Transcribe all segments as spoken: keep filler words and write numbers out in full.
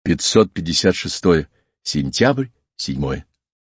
пятьсот пятьдесят шестое. Сентябрь, седьмое.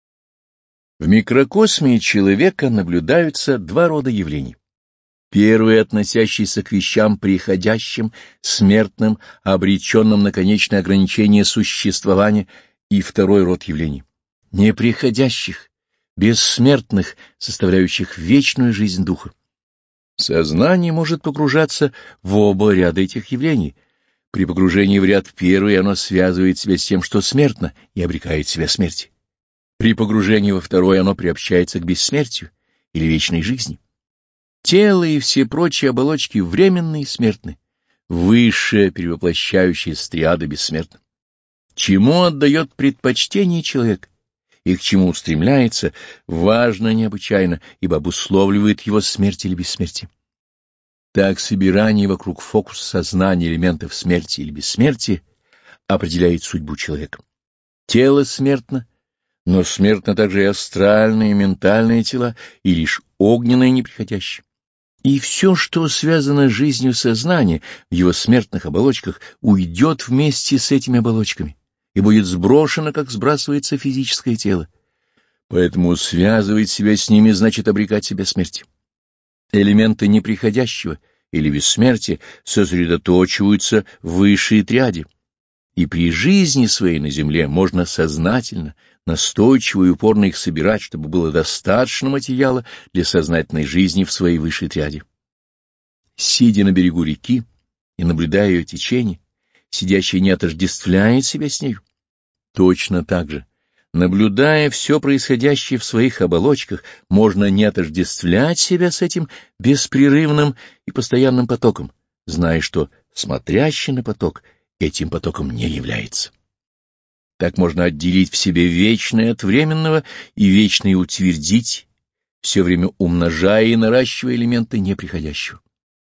В микрокосме человека наблюдаются два рода явлений. Первый, относящийся к вещам приходящим, смертным, обреченным на конечное ограничение существования, и второй род явлений — неприходящих, бессмертных, составляющих вечную жизнь духа. Сознание может погружаться в оба ряда этих явлений. При погружении в ряд первый оно связывает себя с тем, что смертно, и обрекает себя смерти. При погружении во второй оно приобщается к бессмертию или вечной жизни. Тело и все прочие оболочки временны и смертны, высшая перевоплощающая стриада бессмертна. Чему отдает предпочтение человек и к чему устремляется, важно необычайно, ибо обусловливает его смерть или бессмертие. Так собирание вокруг фокуса сознания элементов смерти или бессмертия определяет судьбу человека. Тело смертно, но смертно также и астральные и ментальные тела, и лишь огненное неприходящее. И все, что связано с жизнью сознания в его смертных оболочках, уйдет вместе с этими оболочками и будет сброшено, как сбрасывается физическое тело. Поэтому связывать себя с ними значит обрекать себя смерти. Элементы неприходящего или бессмертия сосредоточиваются в высшей триаде, и при жизни своей на земле можно сознательно, настойчиво и упорно их собирать, чтобы было достаточно материала для сознательной жизни в своей высшей триаде. Сидя на берегу реки и наблюдая ее течение, сидящий не отождествляет себя с нею. Точно так же, наблюдая все происходящее в своих оболочках, можно не отождествлять себя с этим беспрерывным и постоянным потоком, зная, что смотрящий на поток этим потоком не является. Так можно отделить в себе вечное от временного и вечное утвердить, все время умножая и наращивая элементы неприходящего.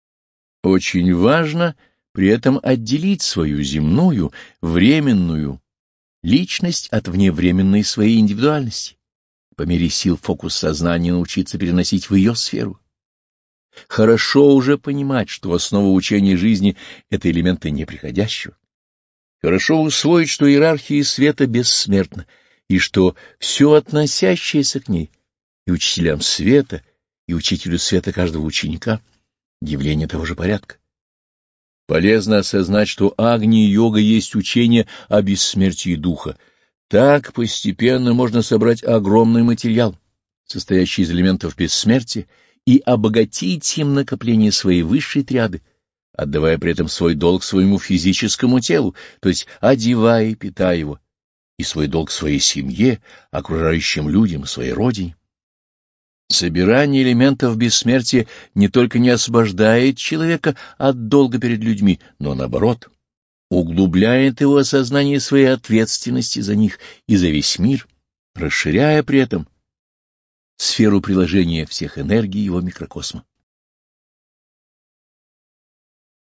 Очень важно при этом отделить свою земную, временную личность от вневременной своей индивидуальности, по мере сил фокус сознания научиться переносить в ее сферу. Хорошо уже понимать, что основа учения жизни — это элементы неприходящего. Хорошо усвоить, что иерархия света бессмертна, и что все относящееся к ней, и учителям света, и учителю света каждого ученика — явление того же порядка. Полезно осознать, что Агни-йога есть учение о бессмертии духа. Так постепенно можно собрать огромный материал, состоящий из элементов бессмертия, и обогатить им накопление своей высшей триады, отдавая при этом свой долг своему физическому телу, то есть одевая и питая его, и свой долг своей семье, окружающим людям, своей родине. Собирание элементов бессмертия не только не освобождает человека от долга перед людьми, но, наоборот, углубляет его осознание своей ответственности за них и за весь мир, расширяя при этом сферу приложения всех энергий его микрокосма.